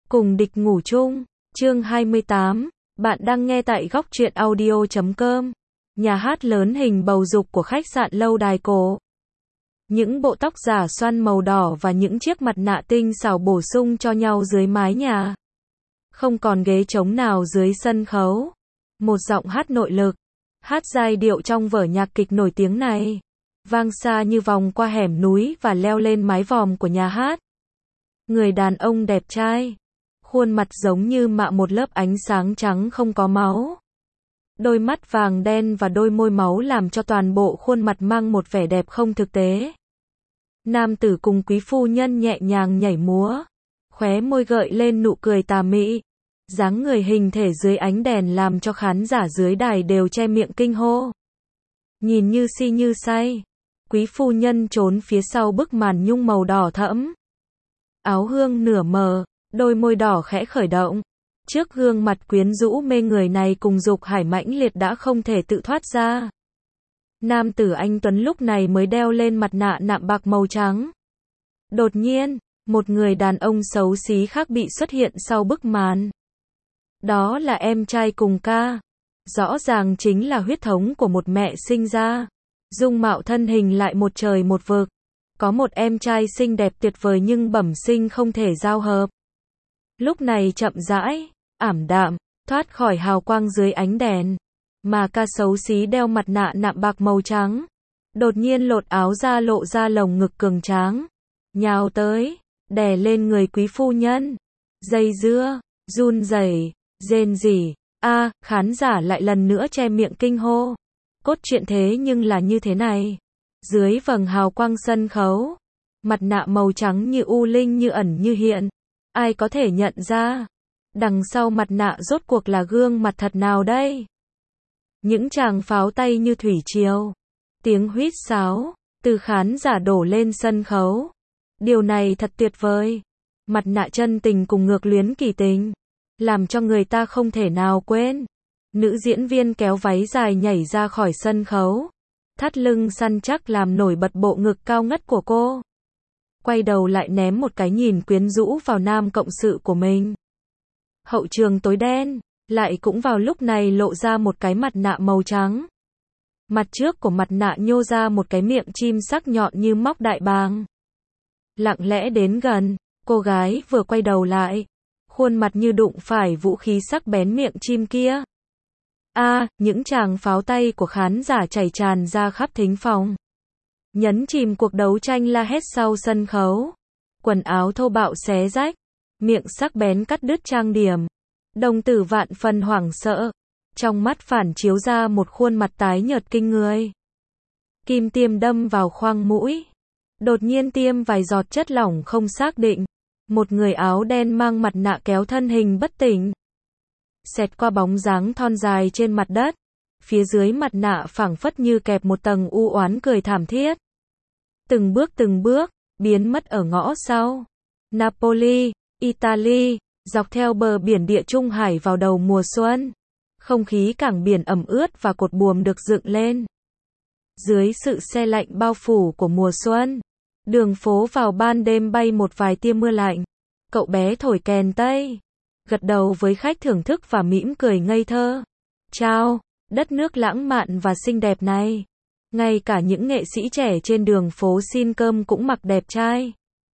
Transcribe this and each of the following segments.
Cùng địch ngủ chung, chương 28, bạn đang nghe tại góc truyện audio.com, nhà hát lớn hình bầu dục của khách sạn lâu đài cổ. Những bộ tóc giả xoăn màu đỏ và những chiếc mặt nạ tinh xảo bổ sung cho nhau dưới mái nhà. Không còn ghế trống nào dưới sân khấu. Một giọng hát nội lực, hát giai điệu trong vở nhạc kịch nổi tiếng này, vang xa như vòng qua hẻm núi và leo lên mái vòm của nhà hát. Người đàn ông đẹp trai, khuôn mặt giống như mạ một lớp ánh sáng trắng không có máu. Đôi mắt vàng đen và đôi môi máu làm cho toàn bộ khuôn mặt mang một vẻ đẹp không thực tế. Nam tử cùng quý phu nhân nhẹ nhàng nhảy múa, khóe môi gợi lên nụ cười tà mị. Dáng người hình thể dưới ánh đèn làm cho khán giả dưới đài đều che miệng kinh hô. Nhìn như si như say, quý phu nhân trốn phía sau bức màn nhung màu đỏ thẫm. Áo hương nửa mờ, đôi môi đỏ khẽ khởi động. Trước gương mặt quyến rũ mê người này cùng dục hải mãnh liệt đã không thể tự thoát ra. Nam tử anh tuấn lúc này mới đeo lên mặt nạ nạm bạc màu trắng. Đột nhiên, một người đàn ông xấu xí khác bị xuất hiện sau bức màn. Đó là em trai cùng ca. Rõ ràng chính là huyết thống của một mẹ sinh ra. Dung mạo thân hình lại một trời một vực. Có một em trai xinh đẹp tuyệt vời nhưng bẩm sinh không thể giao hợp. Lúc này chậm rãi, ảm đạm, thoát khỏi hào quang dưới ánh đèn. Mà ca xấu xí đeo mặt nạ nạm bạc màu trắng. Đột nhiên lột áo ra lộ ra lồng ngực cường tráng. Nhào tới, đè lên người quý phu nhân. Dây dưa, run rẩy, rên rỉ. Khán giả lại lần nữa che miệng kinh hô. Cốt truyện thế nhưng là như thế này. Dưới vầng hào quang sân khấu, mặt nạ màu trắng như u linh như ẩn như hiện. Ai có thể nhận ra? Đằng sau mặt nạ rốt cuộc là gương mặt thật nào đây? Những tràng pháo tay như thủy triều. Tiếng huýt sáo, từ khán giả đổ lên sân khấu. Điều này thật tuyệt vời. Mặt nạ chân tình cùng ngược luyến kỳ tình. Làm cho người ta không thể nào quên. Nữ diễn viên kéo váy dài nhảy ra khỏi sân khấu. Thắt lưng săn chắc làm nổi bật bộ ngực cao ngất của cô. Quay đầu lại ném một cái nhìn quyến rũ vào nam cộng sự của mình. Hậu trường tối đen, lại cũng vào lúc này lộ ra một cái mặt nạ màu trắng. Mặt trước của mặt nạ nhô ra một cái miệng chim sắc nhọn như móc đại bàng. Lặng lẽ đến gần, cô gái vừa quay đầu lại, khuôn mặt như đụng phải vũ khí sắc bén miệng chim kia. Những tràng pháo tay của khán giả chảy tràn ra khắp thính phòng. Nhấn chìm cuộc đấu tranh la hét sau sân khấu. Quần áo thô bạo xé rách, miệng sắc bén cắt đứt trang điểm. Đồng tử vạn phần hoảng sợ, trong mắt phản chiếu ra một khuôn mặt tái nhợt kinh người. Kim tiêm đâm vào khoang mũi. Đột nhiên tiêm vài giọt chất lỏng không xác định. Một người áo đen mang mặt nạ kéo thân hình bất tỉnh. Xẹt qua bóng dáng thon dài trên mặt đất. Phía dưới mặt nạ phảng phất như kẹp một tầng u oán cười thảm thiết. Từng bước, biến mất ở ngõ sau. Napoli, Italy, dọc theo bờ biển Địa Trung Hải vào đầu mùa xuân. Không khí cảng biển ẩm ướt và cột buồm được dựng lên. Dưới sự se lạnh bao phủ của mùa xuân, đường phố vào ban đêm bay một vài tia mưa lạnh. Cậu bé thổi kèn tây, gật đầu với khách thưởng thức và mỉm cười ngây thơ. Chao, đất nước lãng mạn và xinh đẹp này. Ngay cả những nghệ sĩ trẻ trên đường phố xin cơm cũng mặc đẹp trai.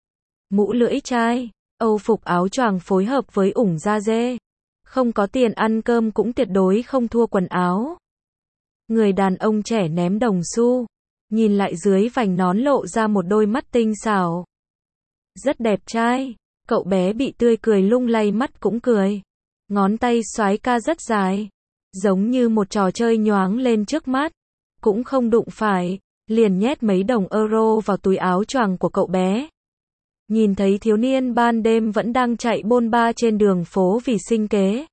Mũ lưỡi chai, âu phục áo choàng phối hợp với ủng da dê. Không có tiền ăn cơm cũng tuyệt đối không thua quần áo. Người đàn ông trẻ ném đồng xu, nhìn lại dưới vành nón lộ ra một đôi mắt tinh xảo. Rất đẹp trai, cậu bé bị tươi cười lung lay mắt cũng cười. Ngón tay xoái ca rất dài, giống như một trò chơi nhoáng lên trước mắt. Cũng không đụng phải, liền nhét mấy đồng euro vào túi áo choàng của cậu bé. Nhìn thấy thiếu niên ban đêm vẫn đang chạy bôn ba trên đường phố vì sinh kế.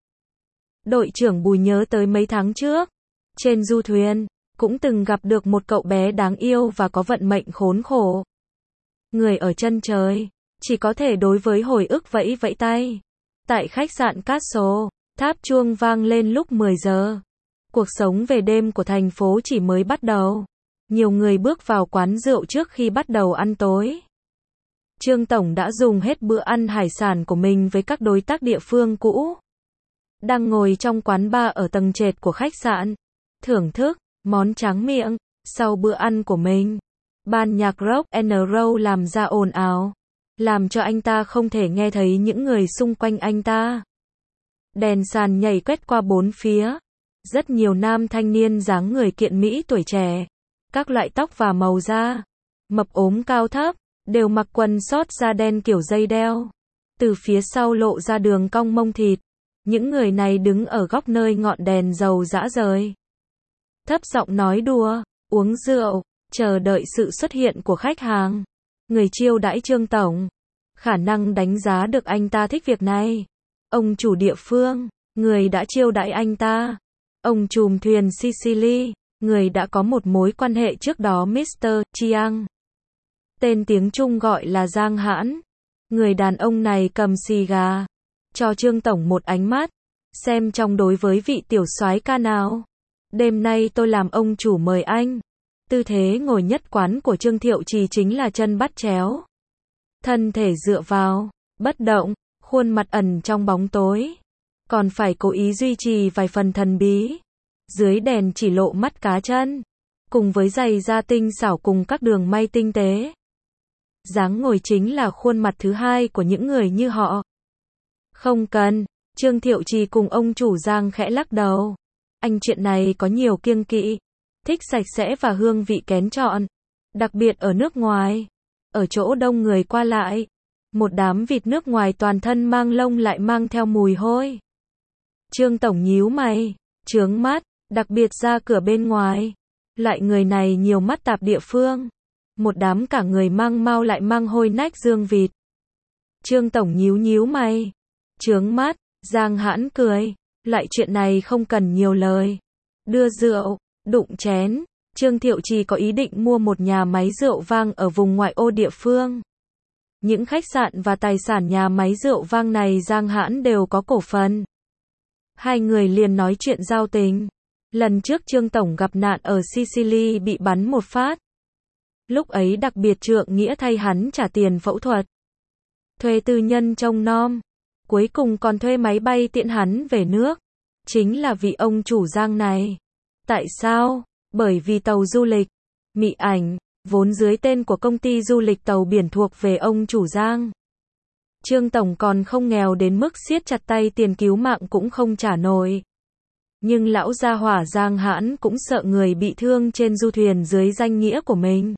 Đội trưởng Bùi nhớ tới mấy tháng trước, trên du thuyền, cũng từng gặp được một cậu bé đáng yêu và có vận mệnh khốn khổ. Người ở chân trời, chỉ có thể đối với hồi ức vẫy vẫy tay. Tại khách sạn Castle, tháp chuông vang lên lúc 10 giờ. Cuộc sống về đêm của thành phố chỉ mới bắt đầu. Nhiều người bước vào quán rượu trước khi bắt đầu ăn tối. Trương Tổng đã dùng hết bữa ăn hải sản của mình với các đối tác địa phương cũ. Đang ngồi trong quán bar ở tầng trệt của khách sạn, thưởng thức món tráng miệng sau bữa ăn của mình. Ban nhạc rock and roll làm ra ồn ào, làm cho anh ta không thể nghe thấy những người xung quanh anh ta. Đèn sàn nhảy quét qua bốn phía. Rất nhiều nam thanh niên dáng người kiện mỹ tuổi trẻ, các loại tóc và màu da, mập ốm cao thấp, đều mặc quần short da đen kiểu dây đeo. Từ phía sau lộ ra đường cong mông thịt. Những người này đứng ở góc nơi ngọn đèn dầu rã rời. Thấp giọng nói đùa, uống rượu, chờ đợi sự xuất hiện của khách hàng. Người chiêu đãi Trương Tổng, khả năng đánh giá được anh ta thích việc này. Ông chủ địa phương, người đã chiêu đãi anh ta. Ông trùm thuyền Sicily, người đã có một mối quan hệ trước đó Mr. Chiang. Tên tiếng Trung gọi là Giang Hãn. Người đàn ông này cầm xì gà, cho Trương Tổng một ánh mắt, xem trong đối với vị tiểu soái ca nào. Đêm nay tôi làm ông chủ mời anh. Tư thế ngồi nhất quán của Trương Thiệu Trì chính là chân bắt chéo. Thân thể dựa vào, bất động, khuôn mặt ẩn trong bóng tối. Còn phải cố ý duy trì vài phần thần bí. Dưới đèn chỉ lộ mắt cá chân, cùng với giày da tinh xảo cùng các đường may tinh tế. Dáng ngồi chính là khuôn mặt thứ hai của những người như họ. Không cần, Trương Thiệu Trì cùng ông chủ Giang khẽ lắc đầu. Anh chuyện này có nhiều kiêng kỵ, thích sạch sẽ và hương vị kén chọn, đặc biệt ở nước ngoài, ở chỗ đông người qua lại. Một đám vịt nước ngoài toàn thân mang lông lại mang theo mùi hôi. Trương Tổng nhíu mày, trướng mắt, đặc biệt ra cửa bên ngoài. Lại người này nhiều mắt tạp địa phương. Một đám cả người mang mau lại mang hôi nách dương vịt. Trương Tổng nhíu mày, trướng mắt, Giang Hãn cười. Lại chuyện này không cần nhiều lời. Đưa rượu, đụng chén. Trương Thiệu Trì có ý định mua một nhà máy rượu vang ở vùng ngoại ô địa phương. Những khách sạn và tài sản nhà máy rượu vang này Giang Hãn đều có cổ phần. Hai người liền nói chuyện giao tình. Lần trước Trương Tổng gặp nạn ở Sicily bị bắn một phát. Lúc ấy đặc biệt trượng nghĩa thay hắn trả tiền phẫu thuật. Thuê tư nhân trông nom. Cuối cùng còn thuê máy bay tiễn hắn về nước. Chính là vì ông chủ Giang này. Tại sao? Bởi vì tàu du lịch Mị Ảnh, vốn dưới tên của công ty du lịch tàu biển thuộc về ông chủ Giang. Trương Tổng còn không nghèo đến mức siết chặt tay tiền cứu mạng cũng không trả nổi. Nhưng lão gia hỏa Giang Hãn cũng sợ người bị thương trên du thuyền dưới danh nghĩa của mình.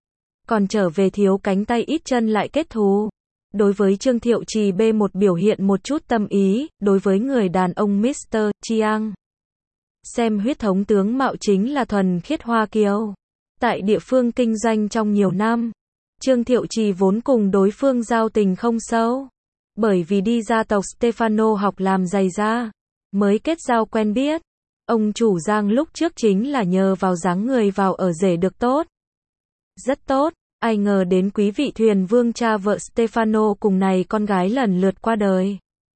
Còn trở về thiếu cánh tay ít chân lại kết thù. Đối với Trương Thiệu Trì B1 biểu hiện một chút tâm ý, đối với người đàn ông Mr. Chiang. Xem huyết thống tướng mạo chính là thuần khiết hoa kiều. Tại địa phương kinh doanh trong nhiều năm, Trương Thiệu Trì vốn cùng đối phương giao tình không sâu. Bởi vì đi gia tộc Stefano học làm giày da, mới kết giao quen biết. Ông chủ Giang lúc trước chính là nhờ vào dáng người vào ở rể được tốt. Rất tốt, ai ngờ đến quý vị thuyền vương cha vợ Stefano cùng này con gái lần lượt qua đời.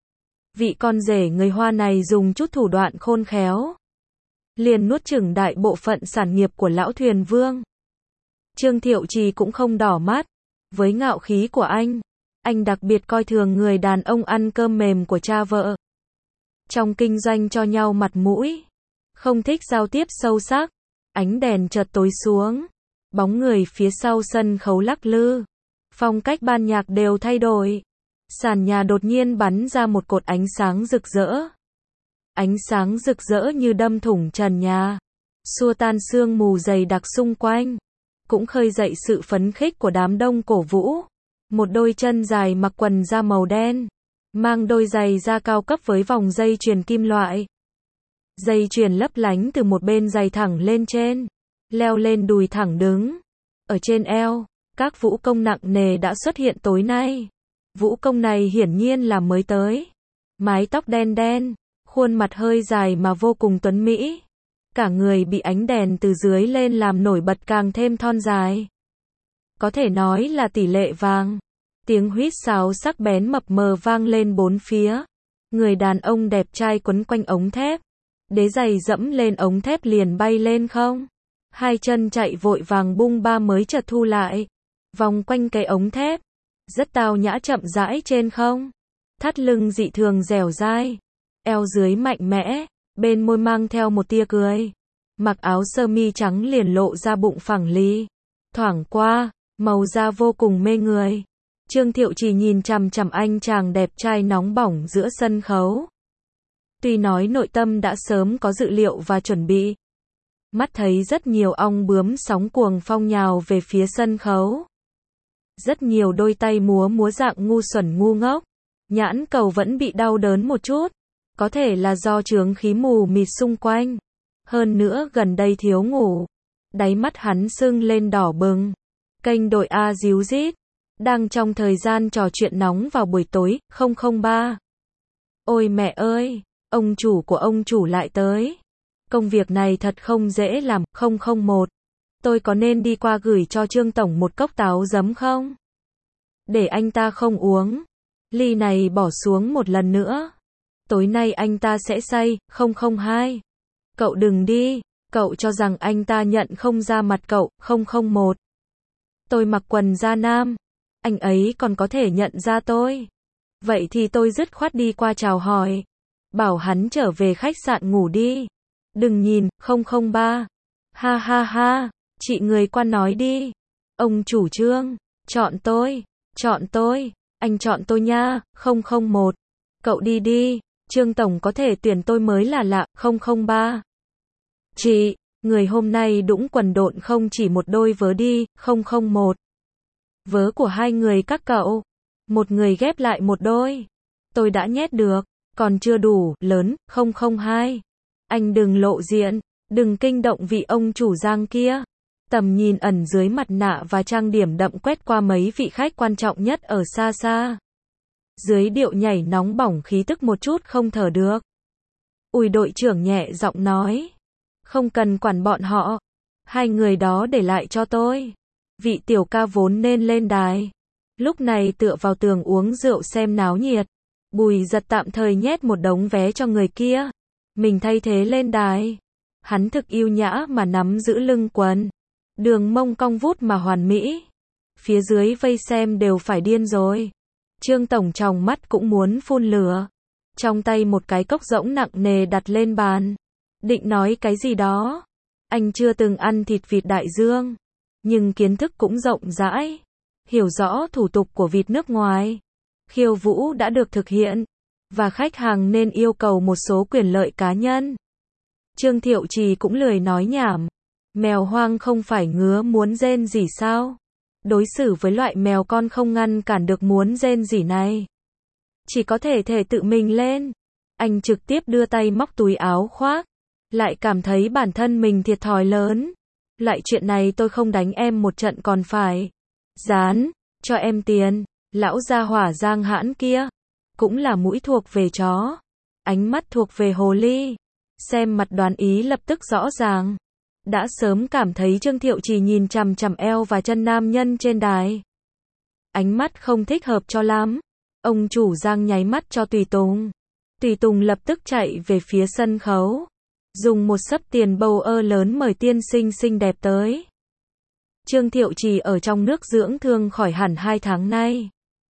Vị con rể người Hoa này dùng chút thủ đoạn khôn khéo, liền nuốt chửng đại bộ phận sản nghiệp của lão thuyền vương. Trương Thiệu Trì cũng không đỏ mắt. Với ngạo khí của anh đặc biệt coi thường người đàn ông ăn cơm mềm của cha vợ. Trong kinh doanh cho nhau mặt mũi, không thích giao tiếp sâu sắc. Ánh đèn chợt tối xuống, bóng người phía sau sân khấu lắc lư, phong cách ban nhạc đều thay đổi. Sàn nhà đột nhiên bắn ra một cột ánh sáng rực rỡ. Ánh sáng rực rỡ như đâm thủng trần nhà, xua tan sương mù dày đặc xung quanh, cũng khơi dậy sự phấn khích của đám đông cổ vũ. Một đôi chân dài mặc quần da màu đen, mang đôi giày da cao cấp với vòng dây chuyền kim loại. Dây chuyền lấp lánh từ một bên giày thẳng lên trên, leo lên đùi thẳng đứng. Ở trên eo, các vũ công nặng nề đã xuất hiện tối nay. Vũ công này hiển nhiên là mới tới. Mái tóc đen đen, khuôn mặt hơi dài mà vô cùng tuấn mỹ. Cả người bị ánh đèn từ dưới lên làm nổi bật càng thêm thon dài. Có thể nói là tỷ lệ vàng. Tiếng huýt sáo sắc bén mập mờ vang lên bốn phía. Người đàn ông đẹp trai quấn quanh ống thép. Đế giày dẫm lên ống thép liền bay lên không. Hai chân chạy vội vàng bung ba mới chợt thu lại. Vòng quanh cái ống thép. rất tao nhã chậm rãi trên không. Thắt lưng dị thường dẻo dai, eo dưới mạnh mẽ, bên môi mang theo một tia cười. Mặc áo sơ mi trắng liền lộ ra bụng phẳng lì. Thoảng qua, màu da vô cùng mê người. Trương Thiệu Trì nhìn chằm chằm anh chàng đẹp trai nóng bỏng giữa sân khấu. Tuy nói nội tâm đã sớm có dự liệu và chuẩn bị. Mắt thấy rất nhiều ong bướm sóng cuồng phong nhào về phía sân khấu. Rất nhiều đôi tay múa dạng ngu xuẩn ngu ngốc. Nhãn cầu vẫn bị đau đớn một chút. Có thể là do chướng khí mù mịt xung quanh. Hơn nữa gần đây thiếu ngủ. Đáy mắt hắn sưng lên đỏ bừng. Kênh đội A díu dít. Đang trong thời gian trò chuyện nóng vào buổi tối, 003. Ôi mẹ ơi, ông chủ của ông chủ lại tới. Công việc này thật không dễ làm, 001. Tôi có nên đi qua gửi cho Trương Tổng một cốc táo giấm không? Để anh ta không uống. Ly này bỏ xuống một lần nữa. Tối nay anh ta sẽ say, 002. Cậu đừng đi, cậu cho rằng anh ta nhận không ra mặt cậu, 001. Tôi mặc quần da nam. Anh ấy còn có thể nhận ra tôi. Vậy thì tôi dứt khoát đi qua chào hỏi. Bảo hắn trở về khách sạn ngủ đi. Đừng nhìn, 003. Ha ha ha, chị người qua nói đi. Ông chủ Trương, chọn tôi, anh chọn tôi nha, 001. Cậu đi đi, Trương Tổng có thể tuyển tôi mới là lạ, 003. Chị, người hôm nay đũng quần độn không chỉ một đôi vớ đi, 001. Vớ của hai người các cậu. Một người ghép lại một đôi. Tôi đã nhét được, còn chưa đủ, lớn, 002. Anh đừng lộ diện, đừng kinh động vị ông chủ Giang kia. Tầm nhìn ẩn dưới mặt nạ và trang điểm đậm quét qua mấy vị khách quan trọng nhất ở xa xa. Dưới điệu nhảy nóng bỏng khí tức một chút không thở được. Ủi đội trưởng nhẹ giọng nói. Không cần quản bọn họ. Hai người đó để lại cho tôi. Vị tiểu ca vốn nên lên đài. Lúc này tựa vào tường uống rượu xem náo nhiệt. Bùi Giật tạm thời nhét một đống vé cho người kia. Mình thay thế lên đài. Hắn thực yêu nhã mà nắm giữ lưng quần. Đường mông cong vút mà hoàn mỹ. Phía dưới vây xem đều phải điên rồi. Trương Tổng tròng mắt cũng muốn phun lửa. Trong tay một cái cốc rỗng nặng nề đặt lên bàn. Định nói cái gì đó. Anh chưa từng ăn thịt vịt đại dương. Nhưng kiến thức cũng rộng rãi. Hiểu rõ thủ tục của vịt nước ngoài. Khiêu vũ đã được thực hiện. Và khách hàng nên yêu cầu một số quyền lợi cá nhân. Trương Thiệu Trì cũng lười nói nhảm. Mèo hoang không phải ngứa muốn rên rỉ sao? Đối xử với loại mèo con không ngăn cản được muốn rên rỉ này. Chỉ có thể tự mình lên. Anh trực tiếp đưa tay móc túi áo khoác. Lại cảm thấy bản thân mình thiệt thòi lớn. Lại chuyện này tôi không đánh em một trận còn phải. Dán, cho em tiền. Lão gia hỏa Giang hãn kia. Cũng là mũi thuộc về chó. Ánh mắt thuộc về hồ ly. Xem mặt đoán ý lập tức rõ ràng. Đã sớm cảm thấy Trương Thiệu Trì nhìn chằm chằm eo và chân nam nhân trên đài. Ánh mắt không thích hợp cho lắm. Ông chủ Giang nháy mắt cho Tùy Tùng. Tùy Tùng lập tức chạy về phía sân khấu. Dùng một xấp tiền bầu lớn mời tiên sinh xinh đẹp tới. Trương Thiệu Trì ở trong nước dưỡng thương khỏi hẳn 2 tháng nay.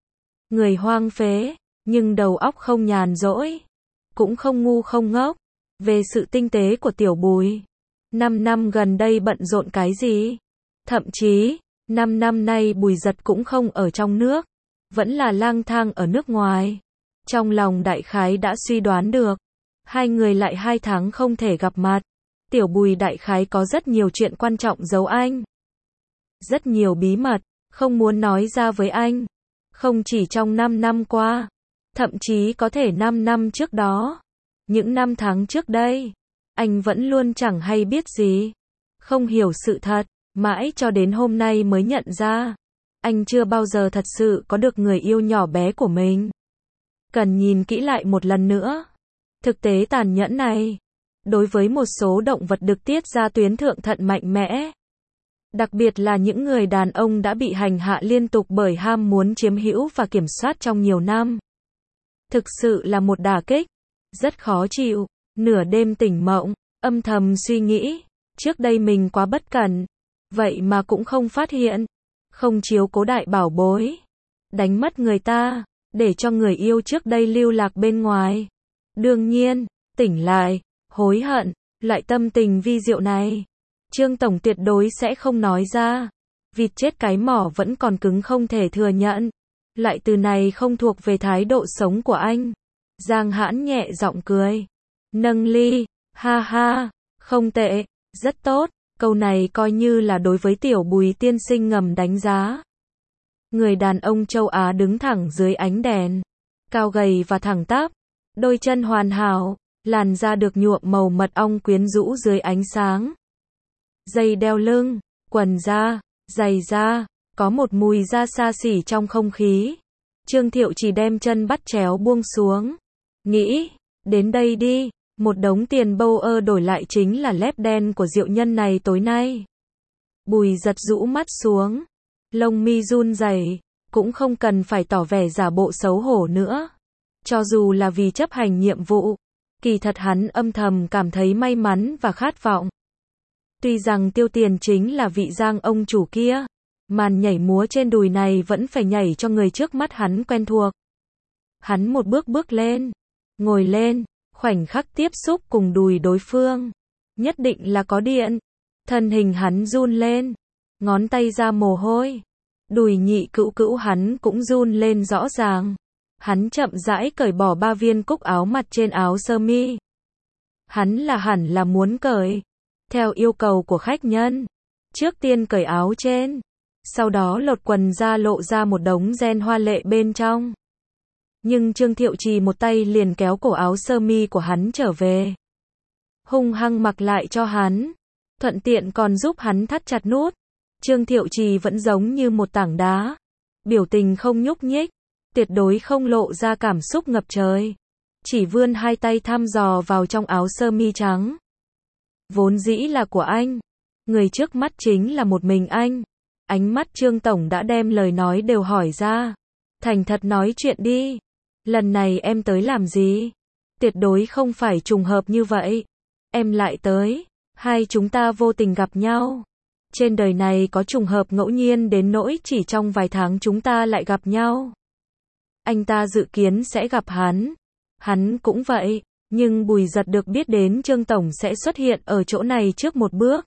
Người hoang phế, nhưng đầu óc không nhàn rỗi. Cũng không ngu không ngốc. Về sự tinh tế của tiểu Bùi. 5 năm gần đây bận rộn cái gì? Thậm chí, 5 năm nay Bùi Giật cũng không ở trong nước. Vẫn là lang thang ở nước ngoài. Trong lòng đại khái đã suy đoán được. Hai người lại 2 tháng không thể gặp mặt. Tiểu Bùi đại khái có rất nhiều chuyện quan trọng giấu anh. Rất nhiều bí mật, không muốn nói ra với anh. Không chỉ trong 5 năm qua. Thậm chí có thể 5 năm trước đó. Những năm tháng trước đây. Anh vẫn luôn chẳng hay biết gì. Không hiểu sự thật. Mãi cho đến hôm nay mới nhận ra. Anh chưa bao giờ thật sự có được người yêu nhỏ bé của mình. Cần nhìn kỹ lại một lần nữa. Thực tế tàn nhẫn này. Đối với một số động vật được tiết ra tuyến thượng thận mạnh mẽ. Đặc biệt là những người đàn ông đã bị hành hạ liên tục bởi ham muốn chiếm hữu và kiểm soát trong nhiều năm. Thực sự là một đả kích. Rất khó chịu. Nửa đêm tỉnh mộng, âm thầm suy nghĩ. Trước đây mình quá bất cẩn. Vậy mà cũng không phát hiện. Không chiếu cố đại bảo bối. đánh mất người ta, để cho người yêu trước đây lưu lạc bên ngoài. Đương nhiên, tỉnh lại, hối hận, loại tâm tình vi diệu này, Trương Tổng tuyệt đối sẽ không nói ra. Vịt chết cái mỏ vẫn còn cứng không thể thừa nhận. Loại từ này không thuộc về thái độ sống của anh. Giang Hãn nhẹ giọng cười. Nâng ly, ha ha, không tệ, rất tốt. Câu này coi như là đối với tiểu Bùi tiên sinh ngầm đánh giá. Người đàn ông châu Á đứng thẳng dưới ánh đèn. Cao gầy và thẳng tắp. Đôi chân hoàn hảo. Làn da được nhuộm màu mật ong quyến rũ dưới ánh sáng. Dây đeo lưng, quần da, giày da, có một mùi da xa xỉ trong không khí. Trương Thiệu chỉ đem chân bắt chéo buông xuống. Nghĩ, đến đây đi, một đống tiền bâu ơ đổi lại chính là lép đen của diệu nhân này tối nay. Bùi giật rũ mắt xuống, lông mi run rẩy, cũng không cần phải tỏ vẻ giả bộ xấu hổ nữa. Cho dù là vì chấp hành nhiệm vụ, kỳ thật hắn âm thầm cảm thấy may mắn và khát vọng. Tuy rằng tiêu tiền chính là vị Giang ông chủ kia, màn nhảy múa trên đùi này vẫn phải nhảy cho người trước mắt hắn quen thuộc. Hắn một bước bước lên, ngồi lên, khoảnh khắc tiếp xúc cùng đùi đối phương. Nhất định là có điện. Thân hình hắn run lên, ngón tay ra mồ hôi. Đùi nhị cữu cữu hắn cũng run lên rõ ràng. Hắn chậm rãi cởi bỏ 3 viên cúc áo mặt trên áo sơ mi. Hắn hẳn là muốn cởi. Theo yêu cầu của khách nhân. Trước tiên cởi áo trên. Sau đó lột quần ra lộ ra một đống ren hoa lệ bên trong. Nhưng Trương Thiệu Trì một tay liền kéo cổ áo sơ mi của hắn trở về. Hung hăng mặc lại cho hắn. Thuận tiện còn giúp hắn thắt chặt nút. Trương Thiệu Trì vẫn giống như một tảng đá. Biểu tình không nhúc nhích. Tuyệt đối không lộ ra cảm xúc ngập trời. Chỉ vươn hai tay thăm dò vào trong áo sơ mi trắng. Vốn dĩ là của anh. Người trước mắt chính là một mình anh. Ánh mắt Trương Tổng đã đem lời nói đều hỏi ra. Thành thật nói chuyện đi. Lần này em tới làm gì? Tuyệt đối không phải trùng hợp như vậy. Em lại tới. Hai chúng ta vô tình gặp nhau. Trên đời này có trùng hợp ngẫu nhiên đến nỗi chỉ trong vài tháng chúng ta lại gặp nhau. Anh ta dự kiến sẽ gặp hắn. Hắn cũng vậy. Nhưng Bùi Giật được biết đến Trương Tổng sẽ xuất hiện ở chỗ này trước một bước.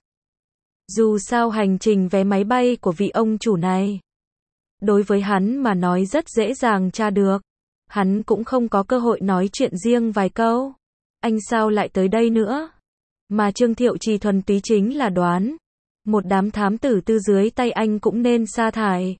Dù sao hành trình vé máy bay của vị ông chủ này, đối với hắn mà nói rất dễ dàng tra được. Hắn cũng không có cơ hội nói chuyện riêng vài câu. Anh sao lại tới đây nữa? Mà Trương Thiệu Trì thuần túy chính là đoán. Một đám thám tử tư dưới tay anh cũng nên sa thải.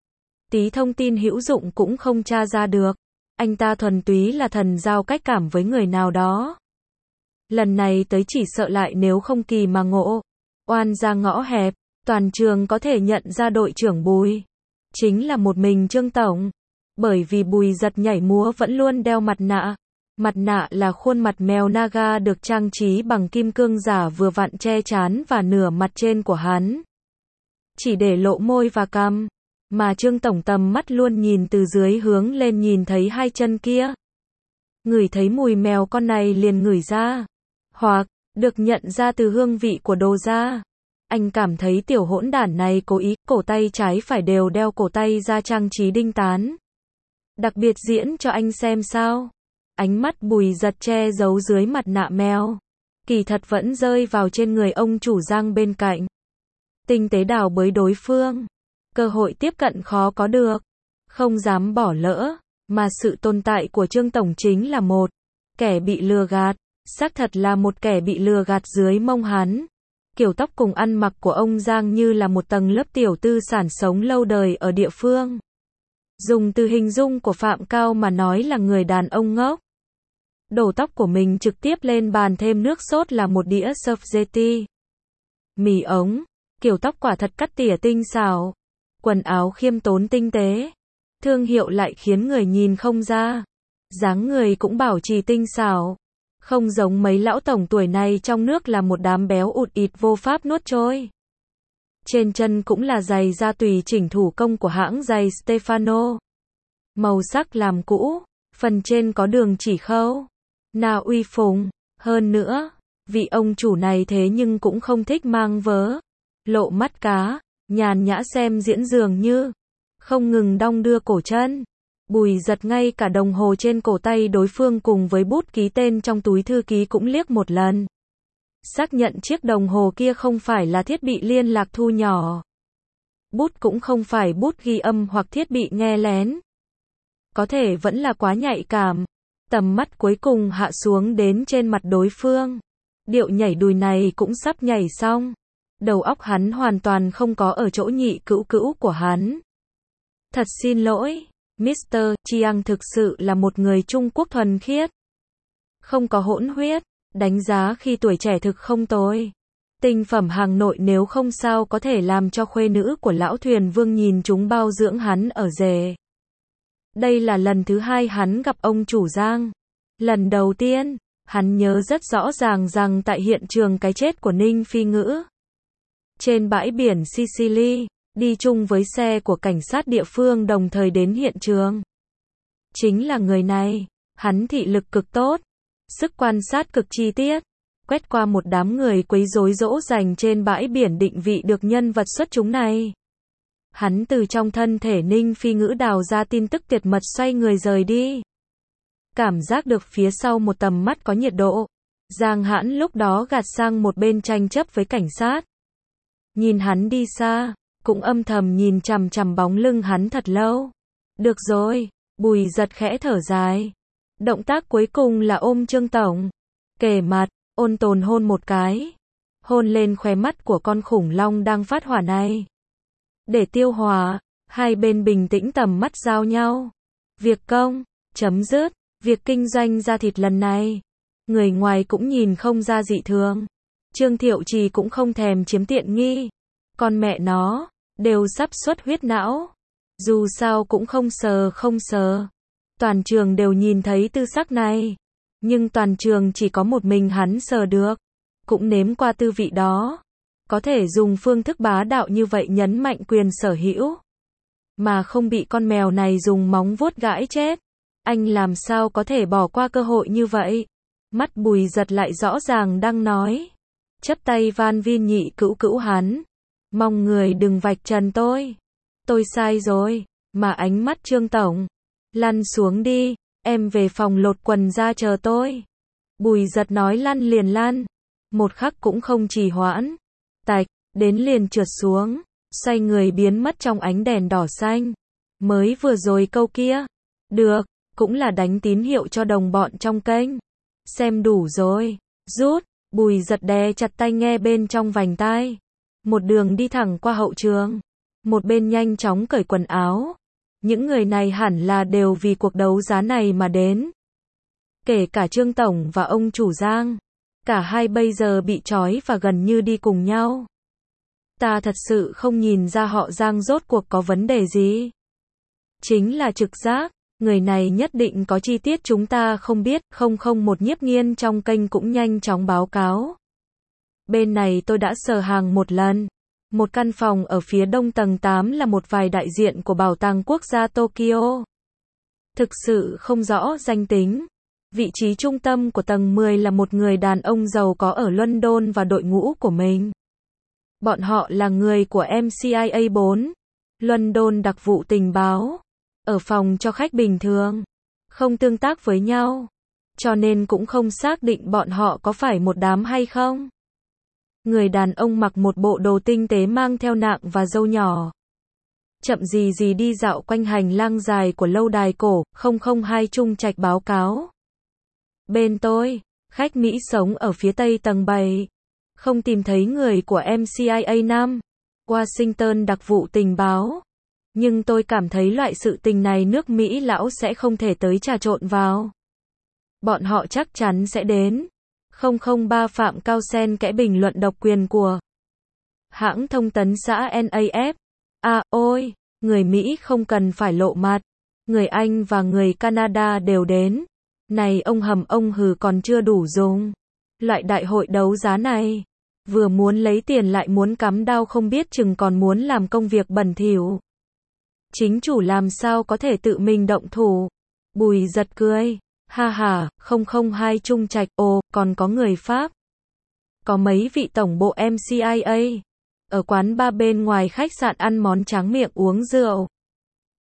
Tí thông tin hữu dụng cũng không tra ra được. Anh ta thuần túy là thần giao cách cảm với người nào đó. Lần này tới chỉ sợ lại nếu không kỳ mà ngộ. Oan ra ngõ hẹp, toàn trường có thể nhận ra đội trưởng Bùi. Chính là một mình Trương Tổng. Bởi vì Bùi Giật nhảy múa vẫn luôn đeo mặt nạ. Mặt nạ là khuôn mặt mèo Naga được trang trí bằng kim cương giả vừa vặn che trán và nửa mặt trên của hắn. Chỉ để lộ môi và cằm. Mà Trương Tổng tầm mắt luôn nhìn từ dưới hướng lên nhìn thấy hai chân kia. Ngửi thấy mùi mèo con này liền ngửi ra. Hoặc, được nhận ra từ hương vị của đồ da. Anh cảm thấy tiểu hỗn đản này cố ý, cổ tay trái phải đều đeo cổ tay ra trang trí đinh tán. Đặc biệt diễn cho anh xem sao. Ánh mắt Bùi Giật che giấu dưới mặt nạ mèo. Kỳ thật vẫn rơi vào trên người ông chủ Giang bên cạnh. Tinh tế đào bới đối phương. Cơ hội tiếp cận khó có được. Không dám bỏ lỡ. Mà sự tồn tại của Trương Tổng chính là một kẻ bị lừa gạt. Xác thật là một kẻ bị lừa gạt dưới mông hắn. Kiểu tóc cùng ăn mặc của ông Giang như là một tầng lớp tiểu tư sản sống lâu đời ở địa phương. Dùng từ hình dung của Phạm Cao mà nói là người đàn ông ngốc. Đổ tóc của mình trực tiếp lên bàn thêm nước sốt là một đĩa spaghetti. Mì ống, kiểu tóc quả thật cắt tỉa tinh xảo. Quần áo khiêm tốn tinh tế. Thương hiệu lại khiến người nhìn không ra. Dáng người cũng bảo trì tinh xảo. Không giống mấy lão tổng tuổi này trong nước là một đám béo ụt ịt vô pháp nuốt trôi. Trên chân cũng là giày da tùy chỉnh thủ công của hãng giày Stefano. Màu sắc làm cũ, phần trên có đường chỉ khâu. Nào uy phùng, hơn nữa, vị ông chủ này thế nhưng cũng không thích mang vớ. Lộ mắt cá, nhàn nhã xem diễn dường như. không ngừng đong đưa cổ chân. Bùi Giật ngay cả đồng hồ trên cổ tay đối phương cùng với bút ký tên trong túi thư ký cũng liếc một lần. Xác nhận chiếc đồng hồ kia không phải là thiết bị liên lạc thu nhỏ. Bút cũng không phải bút ghi âm hoặc thiết bị nghe lén. Có thể vẫn là quá nhạy cảm. Tầm mắt cuối cùng hạ xuống đến trên mặt đối phương. Điệu nhảy đùi này cũng sắp nhảy xong. Đầu óc hắn hoàn toàn không có ở chỗ nhị cữu cữu của hắn. Thật xin lỗi, Mr. Chiang thực sự là một người Trung Quốc thuần khiết. Không có hỗn huyết, đánh giá khi tuổi trẻ thực không tồi. Tinh phẩm hàng nội nếu không sao có thể làm cho khuê nữ của lão thuyền vương nhìn chúng bao dưỡng hắn ở rể. Đây là lần thứ hai hắn gặp ông chủ Giang. Lần đầu tiên, hắn nhớ rất rõ ràng rằng tại hiện trường cái chết của Ninh Phi Ngữ. Trên bãi biển Sicily, đi chung với xe của cảnh sát địa phương đồng thời đến hiện trường. Chính là người này, hắn thị lực cực tốt, sức quan sát cực chi tiết, quét qua một đám người quấy rối dỗ dành trên bãi biển định vị được nhân vật xuất chúng này. Hắn từ trong thân thể Ninh Phi Ngữ đào ra tin tức tuyệt mật xoay người rời đi. Cảm giác được phía sau một tầm mắt có nhiệt độ. Giang Hãn lúc đó gạt sang một bên tranh chấp với cảnh sát. Nhìn hắn đi xa, cũng âm thầm nhìn chằm chằm bóng lưng hắn thật lâu. Được rồi, Bùi Giật khẽ thở dài. Động tác cuối cùng là ôm Trương Tổng. Kề mặt, ôn tồn hôn một cái. Hôn lên khóe mắt của con khủng long đang phát hỏa này. Để tiêu hòa, hai bên bình tĩnh tầm mắt giao nhau. Việc công, chấm dứt, việc kinh doanh da thịt lần này. Người ngoài cũng nhìn không ra dị thường. Trương Thiệu Trì cũng không thèm chiếm tiện nghi. Con mẹ nó, đều sắp xuất huyết não. Dù sao cũng không sờ. Toàn trường đều nhìn thấy tư sắc này. Nhưng toàn trường chỉ có một mình hắn sờ được. Cũng nếm qua tư vị đó. Có thể dùng phương thức bá đạo như vậy nhấn mạnh quyền sở hữu. Mà không bị con mèo này dùng móng vuốt gãi chết. Anh làm sao có thể bỏ qua cơ hội như vậy? Mắt Bùi Giật lại rõ ràng đang nói. Chấp tay van vin nhị cữu cữu hắn. Mong người đừng vạch trần tôi. Tôi sai rồi. Mà ánh mắt Trương Tổng. Lăn xuống đi. Em về phòng lột quần ra chờ tôi. Bùi Giật nói lăn liền lăn. Một khắc cũng không trì hoãn. Tạch, đến liền trượt xuống. Xoay người biến mất trong ánh đèn đỏ xanh. Mới vừa rồi câu kia. Được, cũng là đánh tín hiệu cho đồng bọn trong kênh. Xem đủ rồi. Rút, Bùi Giật đè chặt tai nghe bên trong vành tai. Một đường đi thẳng qua hậu trường. Một bên nhanh chóng cởi quần áo. Những người này hẳn là đều vì cuộc đấu giá này mà đến. Kể cả Trương Tổng và ông chủ Giang. Cả hai bây giờ bị trói và gần như đi cùng nhau. Ta thật sự không nhìn ra họ Giang rốt cuộc có vấn đề gì. Chính là trực giác, người này nhất định có chi tiết chúng ta không biết. 001 Nhiếp Nghiên trong kênh cũng nhanh chóng báo cáo. Bên này tôi đã sờ hàng một lần. Một căn phòng ở phía đông tầng 8 là một vài đại diện của Bảo tàng Quốc gia Tokyo. Thực sự không rõ danh tính. Vị trí trung tâm của tầng 10 là một người đàn ông giàu có ở London và đội ngũ của mình. Bọn họ là người của MCIA 4, London đặc vụ tình báo. Ở phòng cho khách bình thường, không tương tác với nhau. Cho nên cũng không xác định bọn họ có phải một đám hay không. Người đàn ông mặc một bộ đồ tinh tế mang theo nạng và râu nhỏ. Chậm gì gì đi dạo quanh hành lang dài của lâu đài cổ. 002 Trung Trạch báo cáo. Bên tôi, khách Mỹ sống ở phía tây tầng 7. Không tìm thấy người của MCIA 5, Washington đặc vụ tình báo. Nhưng tôi cảm thấy loại sự tình này nước Mỹ lão sẽ không thể tới trà trộn vào. Bọn họ chắc chắn sẽ đến. 003 Phạm Cao Sen kẽ bình luận độc quyền của hãng thông tấn xã NAF. À ôi, người Mỹ không cần phải lộ mặt. Người Anh và người Canada đều đến. Này ông hầm ông hừ còn chưa đủ dùng. Loại đại hội đấu giá này, vừa muốn lấy tiền lại muốn cắm đao không biết chừng còn muốn làm công việc bẩn thỉu. Chính chủ làm sao có thể tự mình động thủ. Bùi Giật cười. Ha ha, 002 Trung Trạch, ồ, còn có người Pháp. Có mấy vị tổng bộ MCIA. Ở quán bar bên ngoài khách sạn ăn món tráng miệng uống rượu.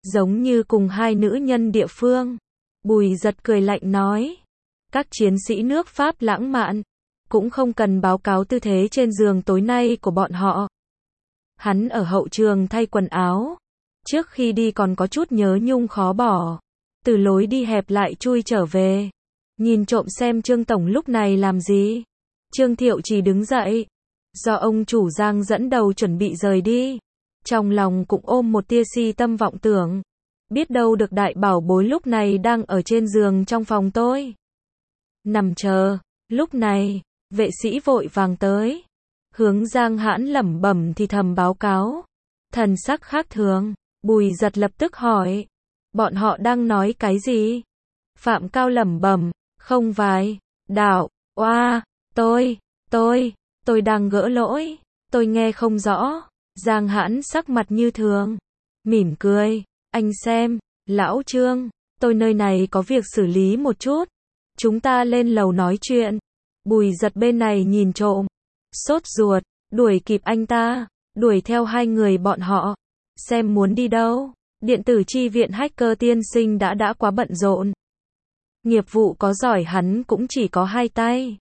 giống như cùng hai nữ nhân địa phương. Bùi Giật cười lạnh nói. Các chiến sĩ nước Pháp lãng mạn, cũng không cần báo cáo tư thế trên giường tối nay của bọn họ. Hắn ở hậu trường thay quần áo. Trước khi đi còn có chút nhớ nhung khó bỏ. Từ lối đi hẹp lại chui trở về. Nhìn trộm xem Trương Tổng lúc này làm gì. Trương Thiệu Trì đứng dậy. Do ông chủ Giang dẫn đầu chuẩn bị rời đi. Trong lòng cũng ôm một tia si tâm vọng tưởng. Biết đâu được đại bảo bối lúc này đang ở trên giường trong phòng tôi. Nằm chờ. Lúc này, vệ sĩ vội vàng tới. Hướng Giang Hãn lẩm bẩm thì thầm báo cáo. Thần sắc khác thường. Bùi Giật lập tức hỏi. Bọn họ đang nói cái gì? Phạm Cao lẩm bẩm. Không vài. Đạo. Oa. Tôi đang gỡ lỗi. Tôi nghe không rõ. Giang Hãn sắc mặt như thường. Mỉm cười. Anh xem. Lão Trương. Tôi nơi này có việc xử lý một chút. Chúng ta lên lầu nói chuyện. Bùi Giật bên này nhìn trộm. Sốt ruột. Đuổi kịp anh ta. Đuổi theo hai người bọn họ. Xem muốn đi đâu. Điện tử chi viện hacker tiên sinh đã quá bận rộn. Nghiệp vụ có giỏi hắn cũng chỉ có hai tay.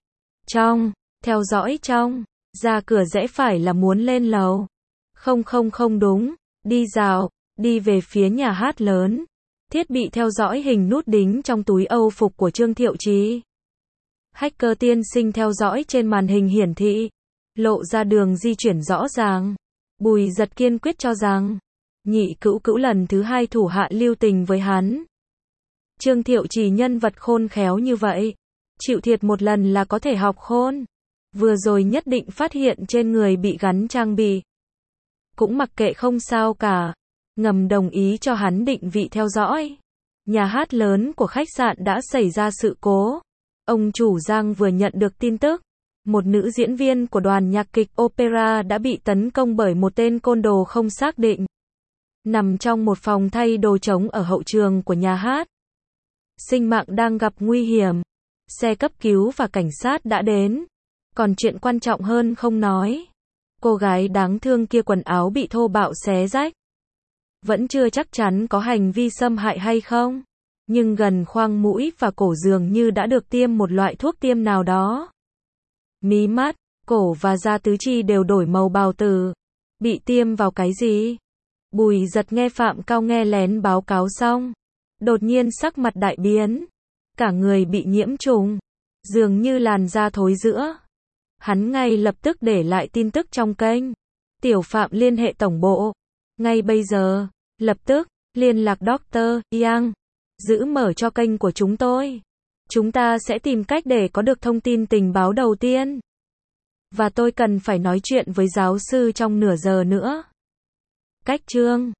Theo dõi trong. Ra cửa rẽ phải là muốn lên lầu. Không đúng. Đi dạo. Đi về phía nhà hát lớn. Thiết bị theo dõi hình nút đính trong túi Âu phục của Trương Thiệu Trì. Hacker tiên sinh theo dõi trên màn hình hiển thị. Lộ ra đường di chuyển rõ ràng. Bùi Giật kiên quyết cho rằng. Nhị cữu lần thứ hai thủ hạ lưu tình với hắn. Trương Thiệu Trì nhân vật khôn khéo như vậy. Chịu thiệt một lần là có thể học khôn. Vừa rồi nhất định phát hiện trên người bị gắn trang bị. Cũng mặc kệ không sao cả. Ngầm đồng ý cho hắn định vị theo dõi. Nhà hát lớn của khách sạn đã xảy ra sự cố. Ông chủ Giang vừa nhận được tin tức. Một nữ diễn viên của đoàn nhạc kịch opera đã bị tấn công bởi một tên côn đồ không xác định. Nằm trong một phòng thay đồ trống ở hậu trường của nhà hát. Sinh mạng đang gặp nguy hiểm. Xe cấp cứu và cảnh sát đã đến. Còn chuyện quan trọng hơn không nói. Cô gái đáng thương kia quần áo bị thô bạo xé rách. Vẫn chưa chắc chắn có hành vi xâm hại hay không. Nhưng gần khoang mũi và cổ dường như đã được tiêm một loại thuốc tiêm nào đó. Mí mắt, cổ và da tứ chi đều đổi màu bào tử. Bị tiêm vào cái gì? Bùi Giật nghe Phạm Cao nghe lén báo cáo xong. Đột nhiên sắc mặt đại biến. Cả người bị nhiễm trùng. Dường như làn da thối rữa. Hắn ngay lập tức để lại tin tức trong kênh. Tiểu Phạm liên hệ tổng bộ. Ngay bây giờ, lập tức, liên lạc Dr. Yang. Giữ mở cho kênh của chúng tôi. Chúng ta sẽ tìm cách để có được thông tin tình báo đầu tiên. Và tôi cần phải nói chuyện với giáo sư trong nửa giờ nữa. Cách chương